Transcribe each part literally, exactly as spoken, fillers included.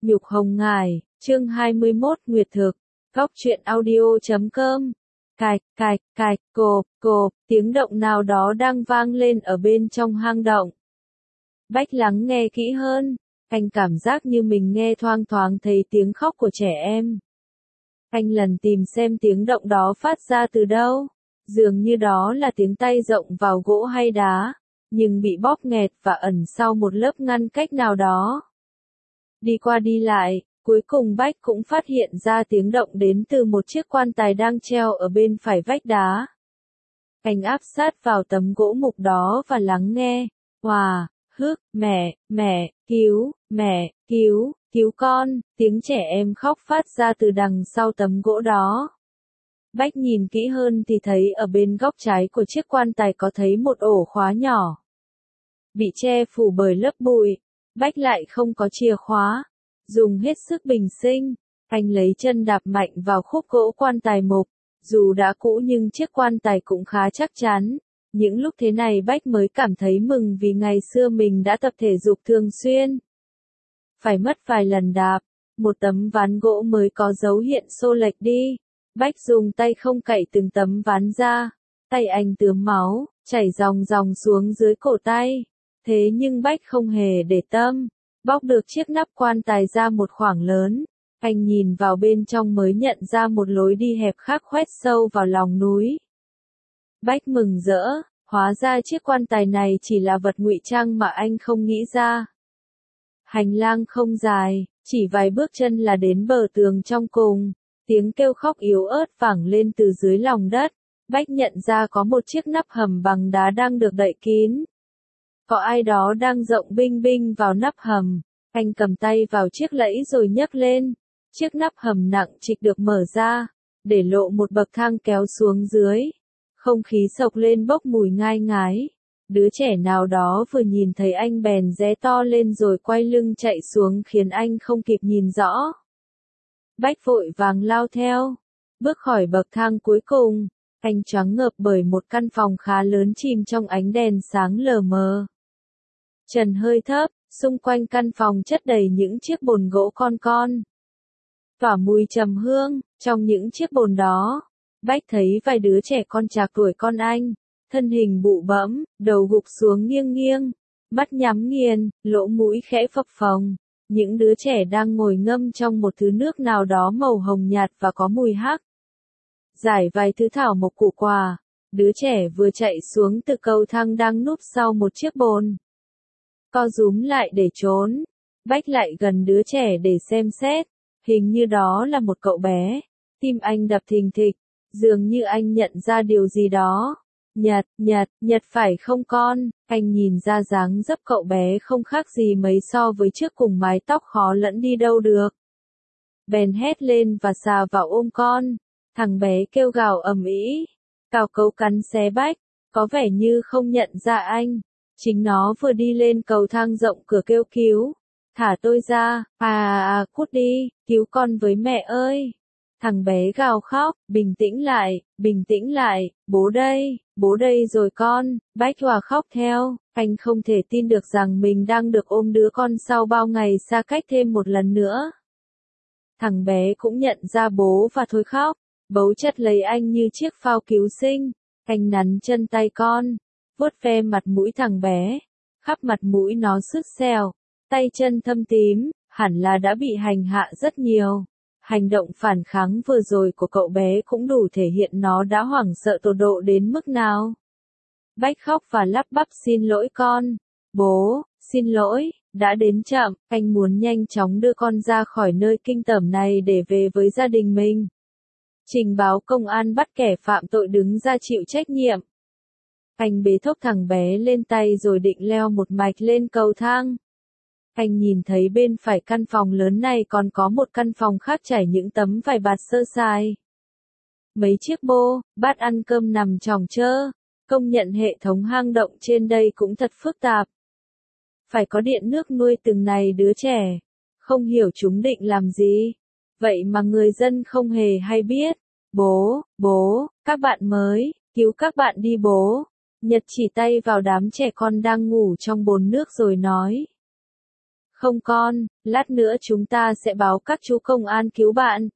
Nhục Hồng Ngải, chương hai mươi mốt Nguyệt Thực, góc truyện audio chấm com. Cạch, cạch, cạch, cộp, cộp, tiếng động nào đó đang vang lên ở bên trong hang động. Bách lắng nghe kỹ hơn, anh cảm giác như mình nghe thoang thoáng thấy tiếng khóc của trẻ em. Anh lần tìm xem tiếng động đó phát ra từ đâu, dường như đó là tiếng tay rộng vào gỗ hay đá, nhưng bị bóp nghẹt và ẩn sau một lớp ngăn cách nào đó. Đi qua đi lại, cuối cùng Bách cũng phát hiện ra tiếng động đến từ một chiếc quan tài đang treo ở bên phải vách đá. Anh áp sát vào tấm gỗ mục đó và lắng nghe. Hòa, hức, mẹ, mẹ, cứu, mẹ, cứu, cứu con, tiếng trẻ em khóc phát ra từ đằng sau tấm gỗ đó. Bách nhìn kỹ hơn thì thấy ở bên góc trái của chiếc quan tài có thấy một ổ khóa nhỏ. Bị che phủ bởi lớp bụi, Bách lại không có chìa khóa. Dùng hết sức bình sinh, anh lấy chân đạp mạnh vào khúc gỗ quan tài mục. Dù đã cũ nhưng chiếc quan tài cũng khá chắc chắn. Những lúc thế này Bách mới cảm thấy mừng vì ngày xưa mình đã tập thể dục thường xuyên. Phải mất vài lần đạp, một tấm ván gỗ mới có dấu hiện xô lệch đi. Bách dùng tay không cậy từng tấm ván ra. Tay anh tướm máu, chảy ròng ròng xuống dưới cổ tay. Thế nhưng Bách không hề để tâm. Bóc được chiếc nắp quan tài ra một khoảng lớn. Anh nhìn vào bên trong mới nhận ra một lối đi hẹp khác khoét sâu vào lòng núi. Bách mừng rỡ, hóa ra chiếc quan tài này chỉ là vật ngụy trang mà anh không nghĩ ra. Hành lang không dài, chỉ vài bước chân là đến bờ tường trong cùng. Tiếng kêu khóc yếu ớt vẳng lên từ dưới lòng đất. Bách nhận ra có một chiếc nắp hầm bằng đá đang được đậy kín. Có ai đó đang rộng binh binh vào nắp hầm. Anh cầm tay vào chiếc lẫy rồi nhấc lên. Chiếc nắp hầm nặng trịch được mở ra, để lộ một bậc thang kéo xuống dưới. Không khí sộc lên bốc mùi ngai ngái. Đứa trẻ nào đó vừa nhìn thấy anh bèn ré to lên rồi quay lưng chạy xuống khiến anh không kịp nhìn rõ. Bách vội vàng lao theo. Bước khỏi bậc thang cuối cùng, anh choáng ngợp bởi một căn phòng khá lớn chìm trong ánh đèn sáng lờ mờ. Trần hơi thấp, xung quanh căn phòng chất đầy những chiếc bồn gỗ con con. Tỏa mùi trầm hương, trong những chiếc bồn đó, Bách thấy vài đứa trẻ con trạc tuổi con anh, thân hình bụ bẫm, đầu gục xuống nghiêng nghiêng, mắt nhắm nghiền, lỗ mũi khẽ phập phồng. Những đứa trẻ đang ngồi ngâm trong một thứ nước nào đó màu hồng nhạt và có mùi hắc. Giải vài thứ thảo mộc củ quả, đứa trẻ vừa chạy xuống từ cầu thang đang núp sau một chiếc bồn. Co rúm lại để trốn, Bách lại gần đứa trẻ để xem xét. Hình như đó là một cậu bé. Tim anh đập thình thịch, dường như anh nhận ra điều gì đó. Nhật, Nhật, Nhật phải không con? Anh nhìn ra dáng dấp cậu bé không khác gì mấy so với trước cùng mái tóc khó lẫn đi đâu được. Bèn hét lên và xà vào ôm con. Thằng bé kêu gào ầm ĩ, cào cấu cắn xé Bách, có vẻ như không nhận ra anh. Chính nó vừa đi lên cầu thang rộng cửa kêu cứu. Thả tôi ra, à à à, cút đi, cứu con với mẹ ơi. Thằng bé gào khóc, bình tĩnh lại, bình tĩnh lại, bố đây, bố đây rồi con. Bách Hòa khóc theo, anh không thể tin được rằng mình đang được ôm đứa con sau bao ngày xa cách thêm một lần nữa. Thằng bé cũng nhận ra bố và thôi khóc, bấu chặt lấy anh như chiếc phao cứu sinh. Anh nắn chân tay con, vuốt ve mặt mũi thằng bé, khắp mặt mũi nó sứt sẹo. Tay chân thâm tím, hẳn là đã bị hành hạ rất nhiều. Hành động phản kháng vừa rồi của cậu bé cũng đủ thể hiện nó đã hoảng sợ tột độ đến mức nào. Bách khóc và lắp bắp xin lỗi con. Bố, xin lỗi, đã đến chậm, anh muốn nhanh chóng đưa con ra khỏi nơi kinh tởm này để về với gia đình mình. Trình báo công an bắt kẻ phạm tội đứng ra chịu trách nhiệm. Anh bế thốc thằng bé lên tay rồi định leo một mạch lên cầu thang. Anh nhìn thấy bên phải căn phòng lớn này còn có một căn phòng khác trải những tấm vải bạt sơ sài. Mấy chiếc bô, bát ăn cơm nằm chồng chơ. Công nhận hệ thống hang động trên đây cũng thật phức tạp. Phải có điện nước nuôi từng này đứa trẻ. Không hiểu chúng định làm gì. Vậy mà người dân không hề hay biết. Bố, bố, các bạn mới, cứu các bạn đi bố. Nhật chỉ tay vào đám trẻ con đang ngủ trong bồn nước rồi nói. Không con, lát nữa chúng ta sẽ báo các chú công an cứu bạn.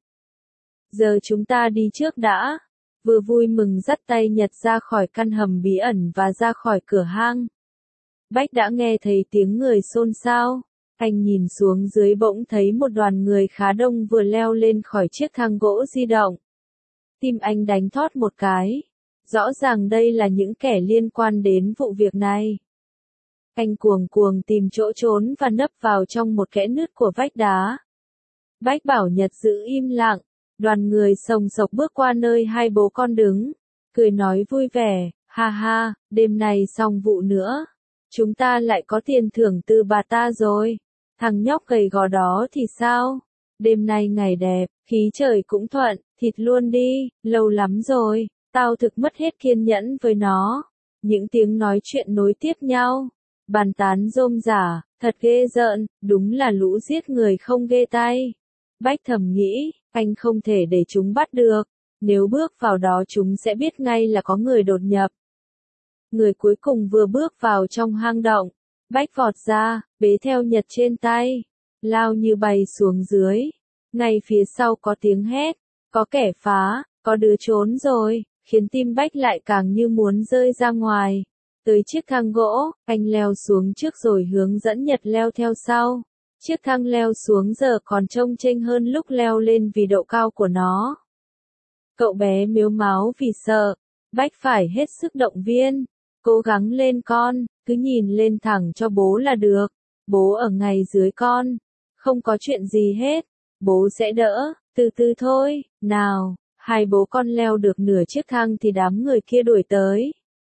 Giờ chúng ta đi trước đã. Vừa vui mừng dắt tay Nhật ra khỏi căn hầm bí ẩn và ra khỏi cửa hang. Bách đã nghe thấy tiếng người xôn xao. Anh nhìn xuống dưới bỗng thấy một đoàn người khá đông vừa leo lên khỏi chiếc thang gỗ di động. Tim anh đánh thót một cái. Rõ ràng đây là những kẻ liên quan đến vụ việc này. Anh cuồng cuồng tìm chỗ trốn và nấp vào trong một kẽ nứt của vách đá. Bách bảo Nhật giữ im lặng. Đoàn người sồng sộc bước qua nơi hai bố con đứng. Cười nói vui vẻ, ha ha, đêm này xong vụ nữa. Chúng ta lại có tiền thưởng từ bà ta rồi. Thằng nhóc gầy gò đó thì sao? Đêm nay ngày đẹp, khí trời cũng thuận, thịt luôn đi, lâu lắm rồi. Tao thực mất hết kiên nhẫn với nó. Những tiếng nói chuyện nối tiếp nhau. Bàn tán rôm rả, thật ghê rợn, đúng là lũ giết người không ghê tay. Bách thầm nghĩ, anh không thể để chúng bắt được. Nếu bước vào đó chúng sẽ biết ngay là có người đột nhập. Người cuối cùng vừa bước vào trong hang động. Bách vọt ra, bế theo Nhật trên tay. Lao như bay xuống dưới. Ngay phía sau có tiếng hét. Có kẻ phá, có đứa trốn rồi. Khiến tim Bách lại càng như muốn rơi ra ngoài. Tới chiếc thang gỗ, anh leo xuống trước rồi hướng dẫn Nhật leo theo sau. Chiếc thang leo xuống giờ còn trông chênh hơn lúc leo lên vì độ cao của nó. Cậu bé mếu máo vì sợ. Bách phải hết sức động viên. Cố gắng lên con, cứ nhìn lên thẳng cho bố là được. Bố ở ngay dưới con. Không có chuyện gì hết. Bố sẽ đỡ, từ từ thôi, nào. Hai bố con leo được nửa chiếc thang thì đám người kia đuổi tới.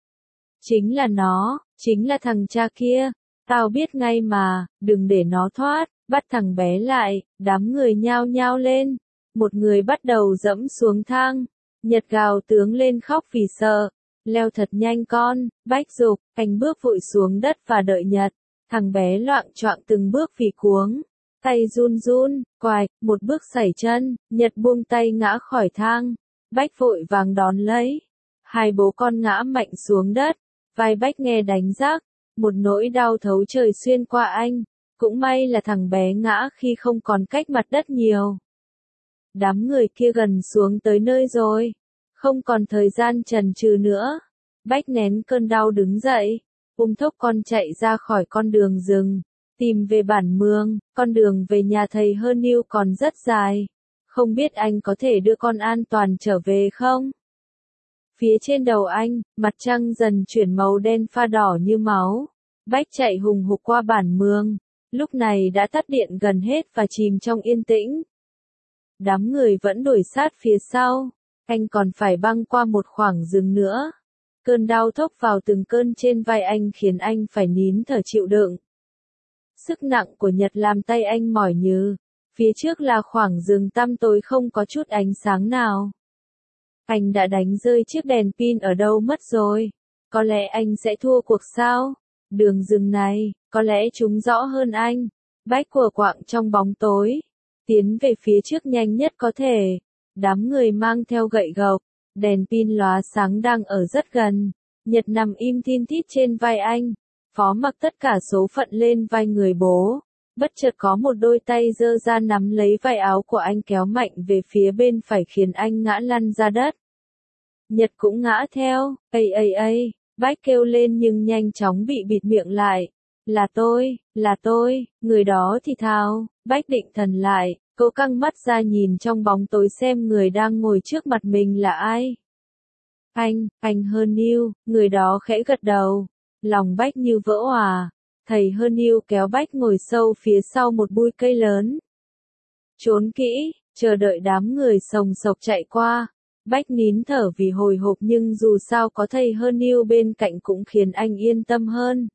Chính là nó, chính là thằng cha kia. Tao biết ngay mà, đừng để nó thoát, bắt thằng bé lại, đám người nhao nhao lên. Một người bắt đầu dẫm xuống thang. Nhật gào tướng lên khóc vì sợ. Leo thật nhanh con, Bách giục, anh bước vội xuống đất và đợi Nhật. Thằng bé loạng choạng từng bước vì cuống. Tay run run, quài, một bước sẩy chân, Nhật buông tay ngã khỏi thang. Bách vội vàng đón lấy. Hai bố con ngã mạnh xuống đất. Vai Bách nghe đánh rác. Một nỗi đau thấu trời xuyên qua anh. Cũng may là thằng bé ngã khi không còn cách mặt đất nhiều. Đám người kia gần xuống tới nơi rồi. Không còn thời gian chần chừ nữa. Bách nén cơn đau đứng dậy. Ôm thốc con chạy ra khỏi con đường rừng. Tìm về bản mương, con đường về nhà thầy Hơn Yêu còn rất dài. Không biết anh có thể đưa con an toàn trở về không? Phía trên đầu anh, mặt trăng dần chuyển màu đen pha đỏ như máu. Bách chạy hùng hục qua bản mương. Lúc này đã tắt điện gần hết và chìm trong yên tĩnh. Đám người vẫn đuổi sát phía sau. Anh còn phải băng qua một khoảng rừng nữa. Cơn đau thốc vào từng cơn trên vai anh khiến anh phải nín thở chịu đựng. Sức nặng của Nhật làm tay anh mỏi nhừ. Phía trước là khoảng rừng tăm tối không có chút ánh sáng nào. Anh đã đánh rơi chiếc đèn pin ở đâu mất rồi. Có lẽ anh sẽ thua cuộc sao? Đường rừng này, có lẽ chúng rõ hơn anh. Bách của quạng trong bóng tối. Tiến về phía trước nhanh nhất có thể. Đám người mang theo gậy gộc. Đèn pin lóa sáng đang ở rất gần. Nhật nằm im thin thít trên vai anh. Phó mặc tất cả số phận lên vai người bố. Bất chợt có một đôi tay giơ ra nắm lấy vai áo của anh kéo mạnh về phía bên phải khiến anh ngã lăn ra đất. Nhật cũng ngã theo, ây ây ây, Bách kêu lên nhưng nhanh chóng bị bịt miệng lại. Là tôi, là tôi, người đó thì thào, Bách định thần lại, cố căng mắt ra nhìn trong bóng tối xem người đang ngồi trước mặt mình là ai. Anh, anh Hơn Yêu, người đó khẽ gật đầu. Lòng Bách như vỡ òa. Thầy Hơn Yêu kéo Bách ngồi sâu phía sau một bụi cây lớn. Trốn kỹ, chờ đợi đám người sồng sộc chạy qua. Bách nín thở vì hồi hộp nhưng dù sao có thầy Hơn Yêu bên cạnh cũng khiến anh yên tâm hơn.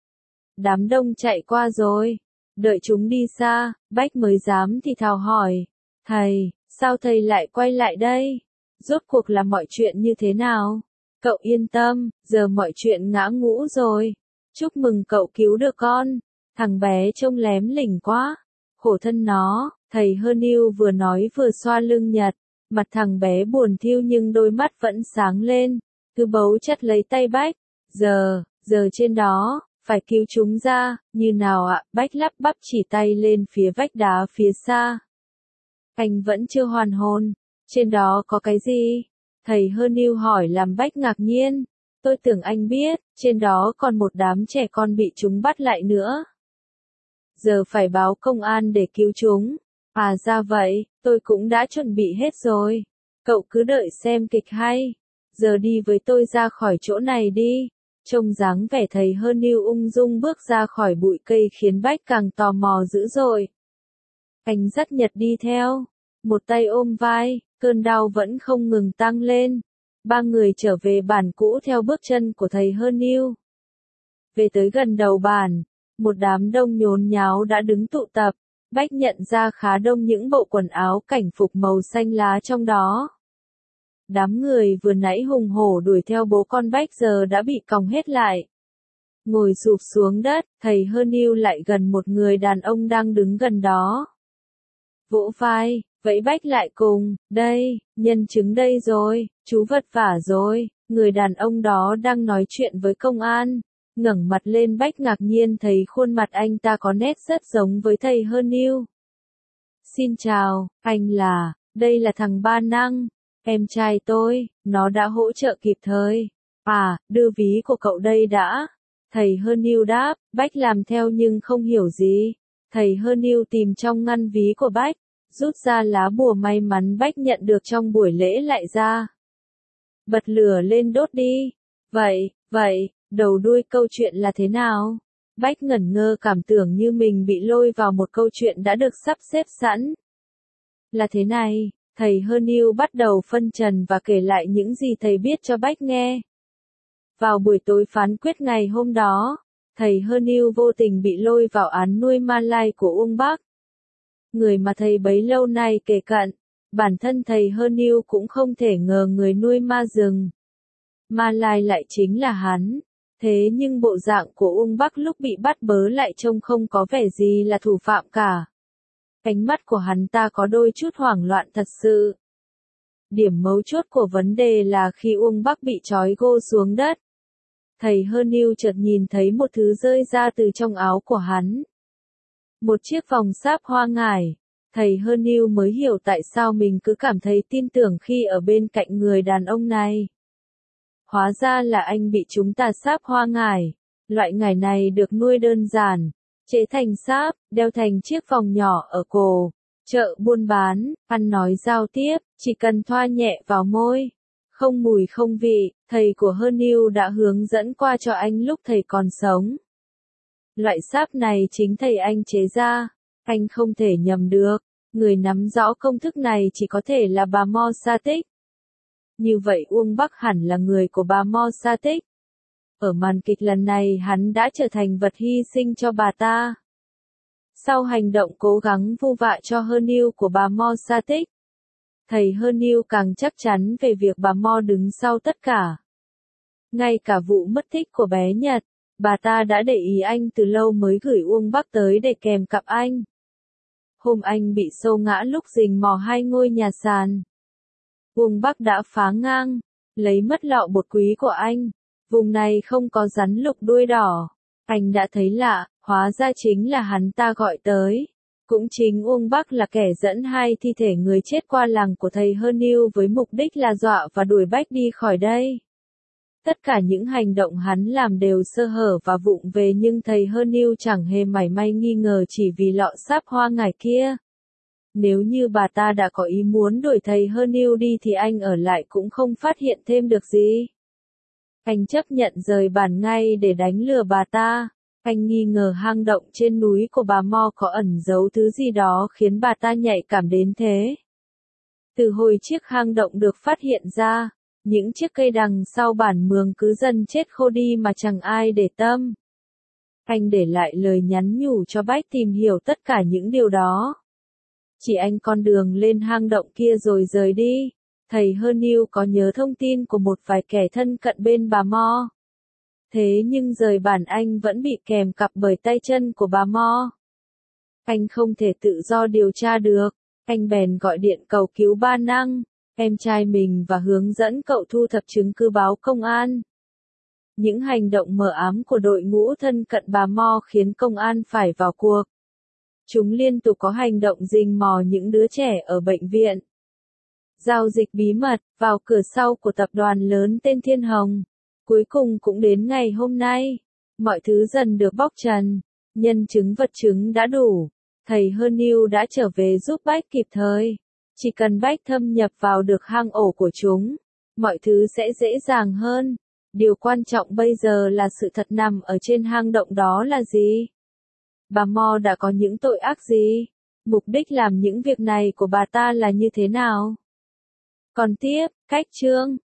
Đám đông chạy qua rồi. Đợi chúng đi xa, Bách mới dám thì thào hỏi. Thầy, sao thầy lại quay lại đây? Rốt cuộc là mọi chuyện như thế nào? Cậu yên tâm, giờ mọi chuyện ngã ngũ rồi. Chúc mừng cậu cứu được con. Thằng bé trông lém lỉnh quá. Khổ thân nó, thầy Hơn Yêu vừa nói vừa xoa lưng Nhật. Mặt thằng bé buồn thiu nhưng đôi mắt vẫn sáng lên. Cứ bấu chặt lấy tay Bách. Giờ, giờ trên đó, Phải cứu chúng ra, như nào ạ? Bách lắp bắp chỉ tay lên phía vách đá phía xa. Anh vẫn chưa hoàn hồn. Trên đó có cái gì? Thầy Herniu hỏi làm Bách ngạc nhiên. Tôi tưởng anh biết, trên đó còn một đám trẻ con bị chúng bắt lại nữa. Giờ phải báo công an để cứu chúng. À ra vậy, tôi cũng đã chuẩn bị hết rồi. Cậu cứ đợi xem kịch hay. Giờ đi với tôi ra khỏi chỗ này đi. Trông dáng vẻ thầy Herniu ung dung bước ra khỏi bụi cây khiến Bách càng tò mò dữ dội. Anh dắt Nhật đi theo. Một tay ôm vai, cơn đau vẫn không ngừng tăng lên. Ba người trở về bản cũ theo bước chân của thầy Herniu. Về tới gần đầu bản, một đám đông nhốn nháo đã đứng tụ tập. Bách nhận ra khá đông những bộ quần áo cảnh phục màu xanh lá trong đó. Đám người vừa nãy hùng hổ đuổi theo bố con Bách giờ đã bị còng hết lại. Ngồi sụp xuống đất, thầy Herniu lại gần một người đàn ông đang đứng gần đó. Vỗ vai, vẫy Bách lại cùng, đây, nhân chứng đây rồi, chú vật vả rồi. Người đàn ông đó đang nói chuyện với công an. Ngẩng mặt lên Bách ngạc nhiên thấy khuôn mặt anh ta có nét rất giống với thầy Herniu. Xin chào, anh là, đây là thằng Ba Năng, em trai tôi, nó đã hỗ trợ kịp thời. À, đưa ví của cậu đây đã. Thầy Herniu đáp, Bách làm theo nhưng không hiểu gì. Thầy Herniu tìm trong ngăn ví của Bách, rút ra lá bùa may mắn Bách nhận được trong buổi lễ lại ra. Bật lửa lên đốt đi. Vậy, vậy, đầu đuôi câu chuyện là thế nào? Bách ngẩn ngơ cảm tưởng như mình bị lôi vào một câu chuyện đã được sắp xếp sẵn. Là thế này, thầy Herniu bắt đầu phân trần và kể lại những gì thầy biết cho Bách nghe. Vào buổi tối phán quyết ngày hôm đó, thầy Herniu vô tình bị lôi vào án nuôi ma lai của Uông Bắc. Người mà thầy bấy lâu nay kể cận, bản thân thầy Herniu cũng không thể ngờ người nuôi ma rừng. Ma lai lại chính là hắn. Thế nhưng bộ dạng của Uông Bắc lúc bị bắt bớ lại trông không có vẻ gì là thủ phạm cả. Ánh mắt của hắn ta có đôi chút hoảng loạn thật sự. Điểm mấu chốt của vấn đề là khi Uông Bắc bị trói gô xuống đất. Thầy Herniu chợt nhìn thấy một thứ rơi ra từ trong áo của hắn. Một chiếc vòng sáp hoa ngải. Thầy Herniu mới hiểu tại sao mình cứ cảm thấy tin tưởng khi ở bên cạnh người đàn ông này. Hóa ra là anh bị chúng ta sáp hoa ngải. Loại ngải này được nuôi đơn giản, chế thành sáp, đeo thành chiếc vòng nhỏ ở cổ. Chợ buôn bán, ăn nói giao tiếp, chỉ cần thoa nhẹ vào môi. Không mùi không vị, thầy của Herniu đã hướng dẫn qua cho anh lúc thầy còn sống. Loại sáp này chính thầy anh chế ra. Anh không thể nhầm được. Người nắm rõ công thức này chỉ có thể là bà Mo Sa Tích. Như vậy Uông Bắc hẳn là người của bà Mo Sa Tích. Ở màn kịch lần này hắn đã trở thành vật hy sinh cho bà ta. Sau hành động cố gắng vu vạ cho Herniu của bà Mo Sa Tích, thầy Herniu càng chắc chắn về việc bà Mo đứng sau tất cả. Ngay cả vụ mất tích của bé Nhật, bà ta đã để ý anh từ lâu mới gửi Uông Bắc tới để kèm cặp anh. Hôm anh bị xô ngã lúc rình mò hai ngôi nhà sàn, Uông Bắc đã phá ngang, lấy mất lọ bột quý của anh. Vùng này không có rắn lục đuôi đỏ. Anh đã thấy lạ, hóa ra chính là hắn ta gọi tới. Cũng chính Uông Bắc là kẻ dẫn hai thi thể người chết qua làng của thầy Herniu với mục đích là dọa và đuổi Bách đi khỏi đây. Tất cả những hành động hắn làm đều sơ hở và vụng về nhưng thầy Herniu chẳng hề mảy may nghi ngờ chỉ vì lọ sáp hoa ngải kia. Nếu như bà ta đã có ý muốn đuổi thầy Herniu đi thì anh ở lại cũng không phát hiện thêm được gì. Anh chấp nhận rời bản ngay để đánh lừa bà ta. Anh nghi ngờ hang động trên núi của bà Mo có ẩn giấu thứ gì đó khiến bà ta nhạy cảm đến thế. Từ hồi chiếc hang động được phát hiện ra, những chiếc cây đằng sau bản mường cứ dần chết khô đi mà chẳng ai để tâm. Anh để lại lời nhắn nhủ cho Bách tìm hiểu tất cả những điều đó. Chỉ anh con đường lên hang động kia rồi rời đi. Thầy Herniu có nhớ thông tin của một vài kẻ thân cận bên bà Mo. Thế nhưng rời bản anh vẫn bị kèm cặp bởi tay chân của bà Mo. Anh không thể tự do điều tra được. Anh bèn gọi điện cầu cứu Ba Năng, em trai mình và hướng dẫn cậu thu thập chứng cứ báo công an. Những hành động mờ ám của đội ngũ thân cận bà Mo khiến công an phải vào cuộc. Chúng liên tục có hành động rình mò những đứa trẻ ở bệnh viện. Giao dịch bí mật vào cửa sau của tập đoàn lớn tên Thiên Hồng. Cuối cùng cũng đến ngày hôm nay. Mọi thứ dần được bóc trần. Nhân chứng vật chứng đã đủ. Thầy Hơ-niu đã trở về giúp Bách kịp thời. Chỉ cần Bách thâm nhập vào được hang ổ của chúng, mọi thứ sẽ dễ dàng hơn. Điều quan trọng bây giờ là sự thật nằm ở trên hang động đó là gì? Bà Mo đã có những tội ác gì? Mục đích làm những việc này của bà ta là như thế nào? Còn tiếp, cách chương